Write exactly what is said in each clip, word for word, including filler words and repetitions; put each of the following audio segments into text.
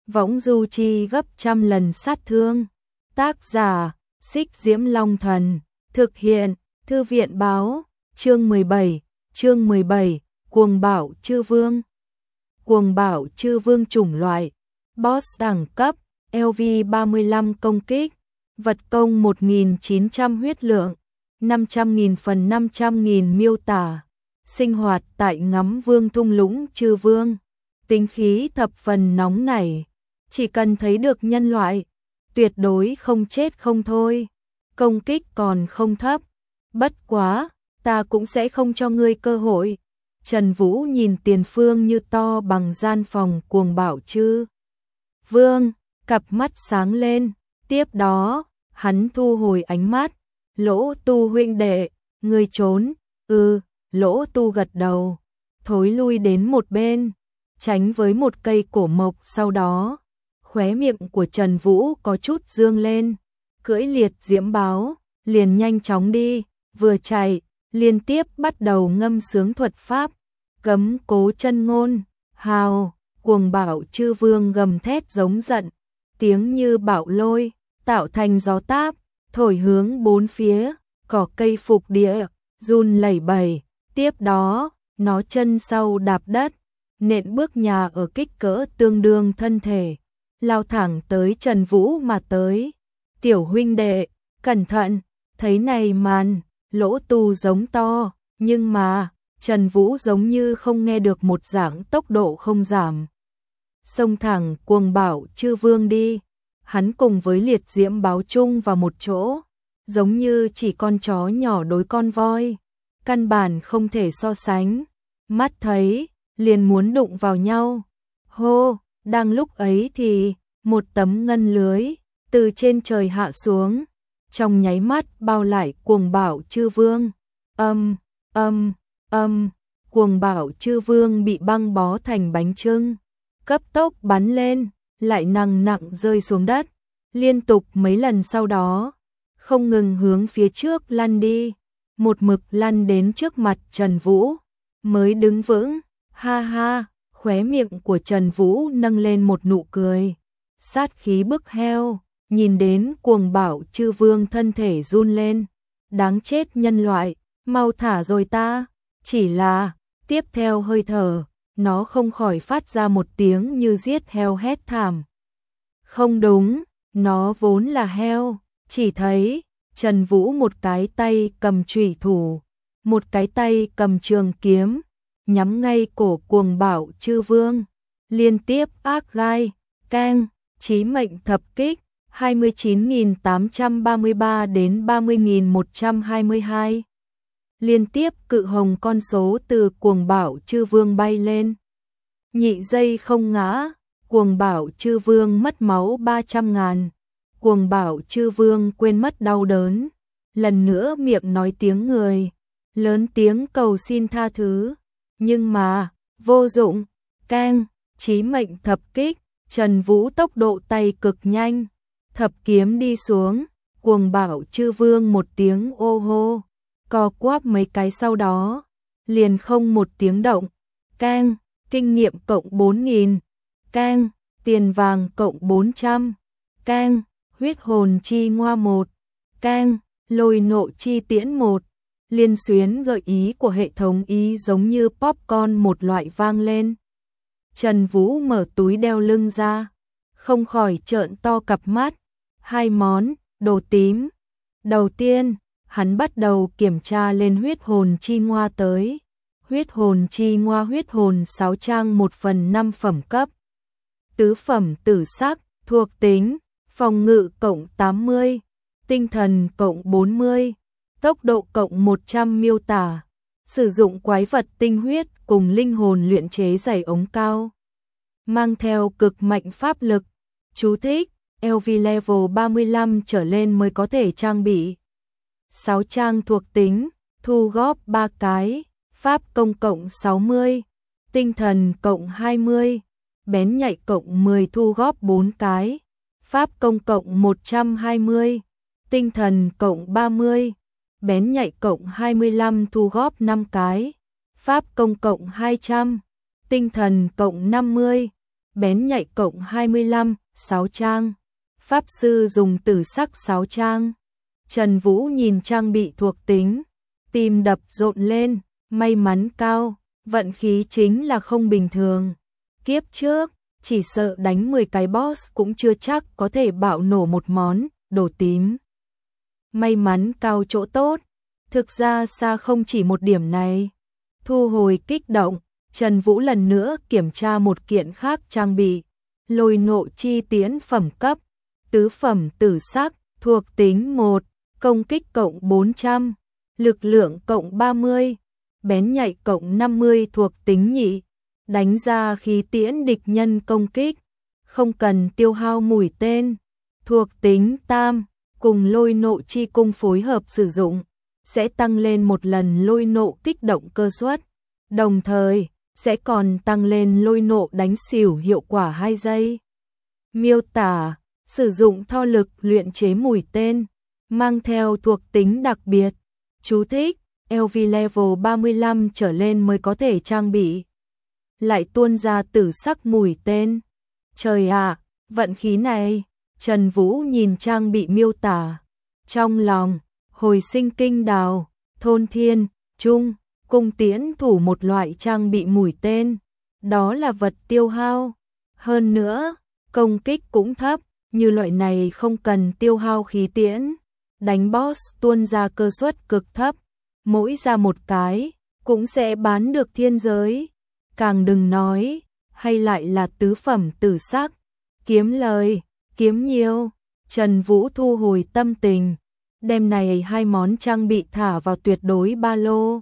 võng du chi gấp trăm lần sát thương. Tác giả, Xích Diễm Long Thần. Thực hiện, Thư viện Báo. Chương mười bảy, chương mười bảy, Cuồng Bảo Chư Vương. Cuồng Bảo Chư Vương chủng loại. Boss đẳng cấp, L V ba mươi lăm công kích, vật công một nghìn chín trăm huyết lượng, năm trăm nghìn phần năm trăm nghìn miêu tả. Sinh hoạt tại ngắm vương thung lũng Chư Vương. Tính khí thập phần nóng nảy, chỉ cần thấy được nhân loại, tuyệt đối không chết không thôi. Công kích còn không thấp, bất quá, ta cũng sẽ không cho ngươi cơ hội. Trần Vũ nhìn tiền phương như to bằng gian phòng Cuồng Bảo Chư Vương, cặp mắt sáng lên, tiếp đó, hắn thu hồi ánh mắt. Lỗ Tu huynh đệ, ngươi trốn? Ừ, Lỗ Tu gật đầu, thối lui đến một bên, tránh với một cây cổ mộc. Sau đó, khóe miệng của Trần Vũ có chút dương lên, cưỡi liệt diễm báo, liền nhanh chóng đi, vừa chạy, liên tiếp bắt đầu ngâm sướng thuật pháp, cấm cố chân ngôn, hào. Cuồng Bảo Chư Vương gầm thét giống giận, tiếng như bão lôi, tạo thành gió táp, thổi hướng bốn phía, cỏ cây phục địa, run lẩy bẩy. Tiếp đó, nó chân sau đạp đất, nện bước nhà ở kích cỡ tương đương thân thể, lao thẳng tới Trần Vũ mà tới. Tiểu huynh đệ, cẩn thận, thấy này màn, Lỗ Tu giống to, nhưng mà, Trần Vũ giống như không nghe được một dạng, tốc độ không giảm. Xông thẳng Cuồng Bảo Chư Vương đi, hắn cùng với liệt diễm báo chung vào một chỗ, giống như chỉ con chó nhỏ đối con voi, căn bản không thể so sánh. Mắt thấy, liền muốn đụng vào nhau. Hô, đang lúc ấy thì, một tấm ngân lưới, từ trên trời hạ xuống, trong nháy mắt bao lại Cuồng Bảo Chư Vương. Âm, âm, âm, Cuồng Bảo Chư Vương bị băng bó thành bánh chưng, cấp tốc bắn lên, lại nặng nặng rơi xuống đất, liên tục mấy lần sau đó, không ngừng hướng phía trước lăn đi, một mực lăn đến trước mặt Trần Vũ, mới đứng vững. Ha ha, khóe miệng của Trần Vũ nâng lên một nụ cười, sát khí bức heo, nhìn đến Cuồng Bảo Chư Vương thân thể run lên, đáng chết nhân loại, mau thả rồi ta. Chỉ là, tiếp theo hơi thở, nó không khỏi phát ra một tiếng như giết heo hét thảm. Không đúng, nó vốn là heo. Chỉ thấy, Trần Vũ một cái tay cầm chủy thủ, một cái tay cầm trường kiếm, nhắm ngay cổ Cuồng Bảo Chư Vương, liên tiếp ác gai, keng, chí mệnh thập kích, hai mươi chín nghìn tám trăm ba mươi ba đến ba mươi nghìn một trăm hai mươi hai. Liên tiếp cự hồng con số từ Cuồng Bảo Chư Vương bay lên. Nhị giây không ngã, Cuồng Bảo Chư Vương mất máu ba trăm ngàn. Cuồng Bảo Chư Vương quên mất đau đớn, lần nữa miệng nói tiếng người, lớn tiếng cầu xin tha thứ, nhưng mà, vô dụng. Keng, chí mệnh thập kích, Trần Vũ tốc độ tay cực nhanh, thập kiếm đi xuống, Cuồng Bảo Chư Vương một tiếng ô hô, co quắp mấy cái sau đó, liền không một tiếng động. Keng, kinh nghiệm cộng bốn nghìn, keng, tiền vàng cộng bốn trăm, keng, huyết hồn chi ngoa một, keng, lôi nộ chi tiễn một. Liên xuyến gợi ý của hệ thống ý giống như popcorn một loại vang lên. Trần Vũ mở túi đeo lưng ra, không khỏi trợn to cặp mắt. Hai món, đồ tím. Đầu tiên, hắn bắt đầu kiểm tra lên huyết hồn chi ngoa tới. Huyết hồn chi ngoa huyết hồn sáu trang một phần năm phẩm cấp. Tứ phẩm tử sắc, thuộc tính, phòng ngự cộng tám mươi, tinh thần cộng bốn mươi, tốc độ cộng một trăm miêu tả. Sử dụng quái vật tinh huyết cùng linh hồn luyện chế giày ống cao. Mang theo cực mạnh pháp lực. Chú thích, L V level ba mươi lăm trở lên mới có thể trang bị. sáu trang thuộc tính, thu góp ba cái, pháp công cộng sáu mươi, tinh thần cộng hai mươi, bén nhạy cộng mười thu góp bốn cái, pháp công cộng một trăm hai mươi, tinh thần cộng ba mươi, bén nhạy cộng hai mươi lăm thu góp năm cái, pháp công cộng hai trăm, tinh thần cộng năm mươi, bén nhạy cộng hai mươi lăm, sáu trang. Pháp sư dùng tử sắc sáu trang. Trần Vũ nhìn trang bị thuộc tính, tim đập rộn lên, may mắn cao, vận khí chính là không bình thường. Kiếp trước, chỉ sợ đánh mười cái boss cũng chưa chắc có thể bạo nổ một món đồ tím. May mắn cao chỗ tốt, thực ra xa không chỉ một điểm này. Thu hồi kích động, Trần Vũ lần nữa kiểm tra một kiện khác trang bị. Lôi nộ chi tiễn phẩm cấp, tứ phẩm tử sắc, thuộc tính một, công kích cộng bốn trăm, lực lượng cộng ba mươi, bén nhạy cộng năm mươi thuộc tính nhị, đánh ra khí tiễn địch nhân công kích, không cần tiêu hao mũi tên, thuộc tính tam, cùng lôi nộ chi cung phối hợp sử dụng, sẽ tăng lên một lần lôi nộ kích động cơ suất, đồng thời sẽ còn tăng lên lôi nộ đánh xỉu hiệu quả hai giây. Miêu tả, sử dụng tho lực luyện chế mũi tên, mang theo thuộc tính đặc biệt. Chú thích, lờ vê level ba mươi lăm trở lên mới có thể trang bị. Lại tuôn ra tử sắc mũi tên. Trời ạ, vận khí này. Trần Vũ nhìn trang bị miêu tả. Trong lòng, hồi sinh kinh đào, thôn thiên, trung, cung tiễn thủ một loại trang bị mũi tên. Đó là vật tiêu hao. Hơn nữa, công kích cũng thấp, như loại này không cần tiêu hao khí tiễn. Đánh boss tuôn ra cơ suất cực thấp, mỗi ra một cái, cũng sẽ bán được thiên giới. Càng đừng nói, hay lại là tứ phẩm tử sắc, kiếm lời, kiếm nhiều. Trần Vũ thu hồi tâm tình, đem này hai món trang bị thả vào tuyệt đối ba lô.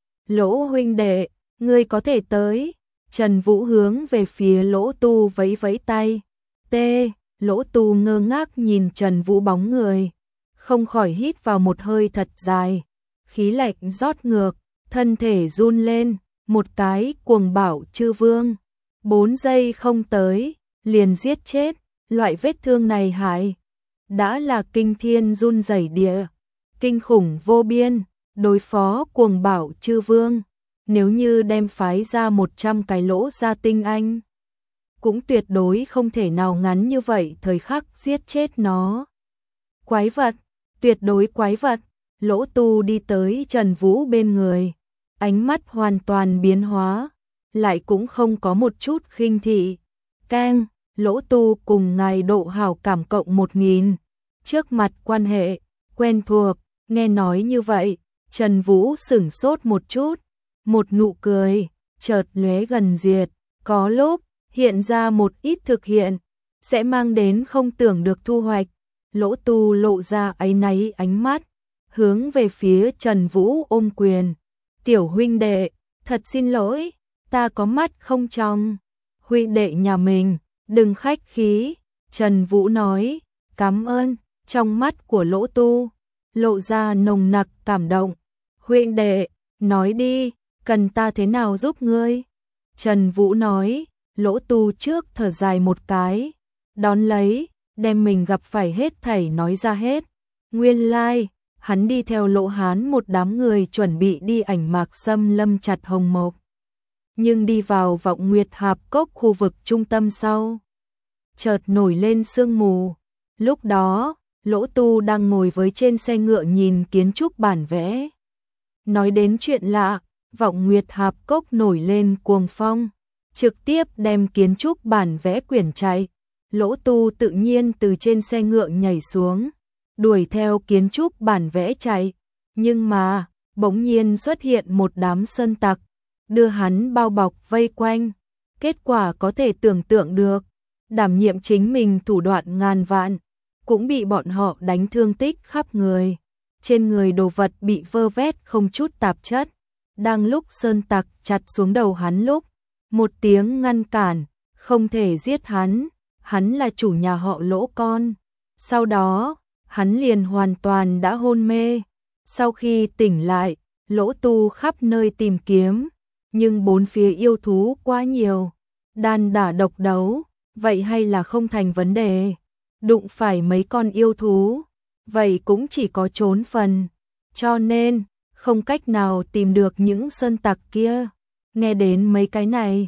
Lỗ huynh đệ, ngươi có thể tới. Trần Vũ hướng về phía Lỗ Tu vẫy vẫy tay. T, Lỗ Tu ngơ ngác nhìn Trần Vũ bóng người, không khỏi hít vào một hơi thật dài, khí lạnh rót ngược, thân thể run lên, một cái cuồng bảo chư vương, bốn giây không tới, liền giết chết, loại vết thương này hại, đã là kinh thiên run rẩy địa, kinh khủng vô biên, đối phó cuồng bảo chư vương, nếu như đem phái ra một trăm cái lỗ ra tinh anh, cũng tuyệt đối không thể nào ngắn như vậy thời khắc giết chết nó. Quái vật, tuyệt đối quái vật. Lỗ Tu đi tới Trần Vũ bên người, ánh mắt hoàn toàn biến hóa, lại cũng không có một chút khinh thị. Keng, Lỗ Tu cùng ngài độ hảo cảm cộng một nghìn. Trước mặt quan hệ quen thuộc, nghe nói như vậy, Trần Vũ sửng sốt một chút, một nụ cười chợt lóe gần diệt, có lúc hiện ra một ít thực hiện, sẽ mang đến không tưởng được thu hoạch. Lỗ Tu lộ ra áy náy ánh mắt, hướng về phía Trần Vũ ôm quyền. Tiểu huynh đệ, thật xin lỗi, ta có mắt không trong. Huynh đệ nhà mình, đừng khách khí. Trần Vũ nói, cảm ơn. Trong mắt của Lỗ Tu, lộ ra nồng nặc cảm động. Huynh đệ, nói đi, cần ta thế nào giúp ngươi? Trần Vũ nói, Lỗ Tu trước thở dài một cái, đón lấy, đem mình gặp phải hết thảy nói ra hết. Nguyên lai, like, hắn đi theo Lỗ Hán một đám người chuẩn bị đi ảnh Mạc Xâm Lâm chặt hồng mộc. Nhưng đi vào Vọng Nguyệt Hạp Cốc khu vực trung tâm sau, chợt nổi lên sương mù. Lúc đó, Lỗ Tu đang ngồi với trên xe ngựa nhìn kiến trúc bản vẽ. Nói đến chuyện lạ, Vọng Nguyệt Hạp Cốc nổi lên cuồng phong, trực tiếp đem kiến trúc bản vẽ quyển chạy. Lỗ Tu tự nhiên từ trên xe ngựa nhảy xuống, đuổi theo kiến trúc bản vẽ chạy, nhưng mà, bỗng nhiên xuất hiện một đám sơn tặc, đưa hắn bao bọc vây quanh. Kết quả có thể tưởng tượng được, đảm nhiệm chính mình thủ đoạn ngàn vạn, cũng bị bọn họ đánh thương tích khắp người. Trên người đồ vật bị vơ vét không chút tạp chất. Đang lúc sơn tặc chặt xuống đầu hắn lúc, một tiếng ngăn cản, không thể giết hắn, hắn là chủ nhà họ Lỗ con. Sau đó, hắn liền hoàn toàn đã hôn mê. Sau khi tỉnh lại, Lỗ Tu khắp nơi tìm kiếm, nhưng bốn phía yêu thú quá nhiều, đàn đả độc đấu, vậy hay là không thành vấn đề. Đụng phải mấy con yêu thú, vậy cũng chỉ có trốn phần, cho nên không cách nào tìm được những sơn tặc kia. Nghe đến mấy cái này,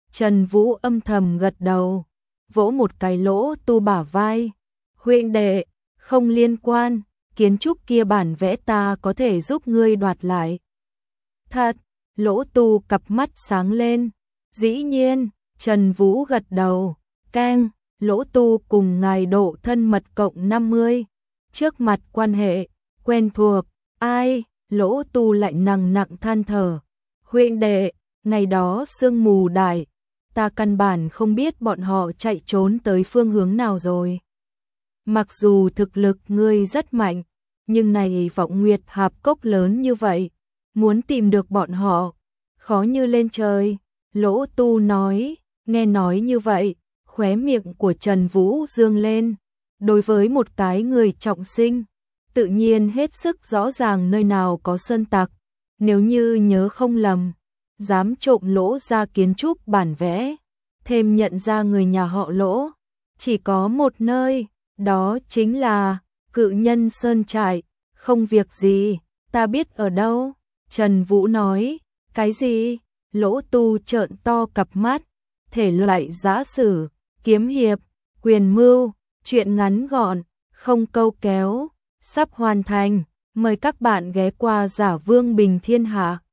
Trần Vũ âm thầm gật đầu, vỗ một cái Lỗ Tu bả vai. Huynh đệ, không liên quan, kiến trúc kia bản vẽ ta có thể giúp ngươi đoạt lại. Thật, Lỗ Tu cặp mắt sáng lên. Dĩ nhiên, Trần Vũ gật đầu. Keng, Lỗ Tu cùng ngài độ thân mật cộng năm mươi. Trước mặt quan hệ, quen thuộc, ai, Lỗ Tu lại nặng nặng than thở. Huynh đệ, ngày đó sương mù đại, ta căn bản không biết bọn họ chạy trốn tới phương hướng nào rồi. Mặc dù thực lực ngươi rất mạnh, nhưng này Vọng Nguyệt hạp cốc lớn như vậy, muốn tìm được bọn họ, khó như lên trời. Lỗ Tu nói, nghe nói như vậy, khóe miệng của Trần Vũ dương lên. Đối với một cái người trọng sinh, tự nhiên hết sức rõ ràng nơi nào có sơn tặc. Nếu như nhớ không lầm, dám trộm Lỗ ra kiến trúc bản vẽ, thêm nhận ra người nhà họ Lỗ, chỉ có một nơi, đó chính là Cự Nhân Sơn Trại. Không việc gì, ta biết ở đâu. Trần Vũ nói, cái gì? Lỗ Tu trợn to cặp mắt, thể loại giã sử, kiếm hiệp, quyền mưu, chuyện ngắn gọn, không câu kéo, sắp hoàn thành. Mời các bạn ghé qua Giả Vương Bình Thiên Hạ.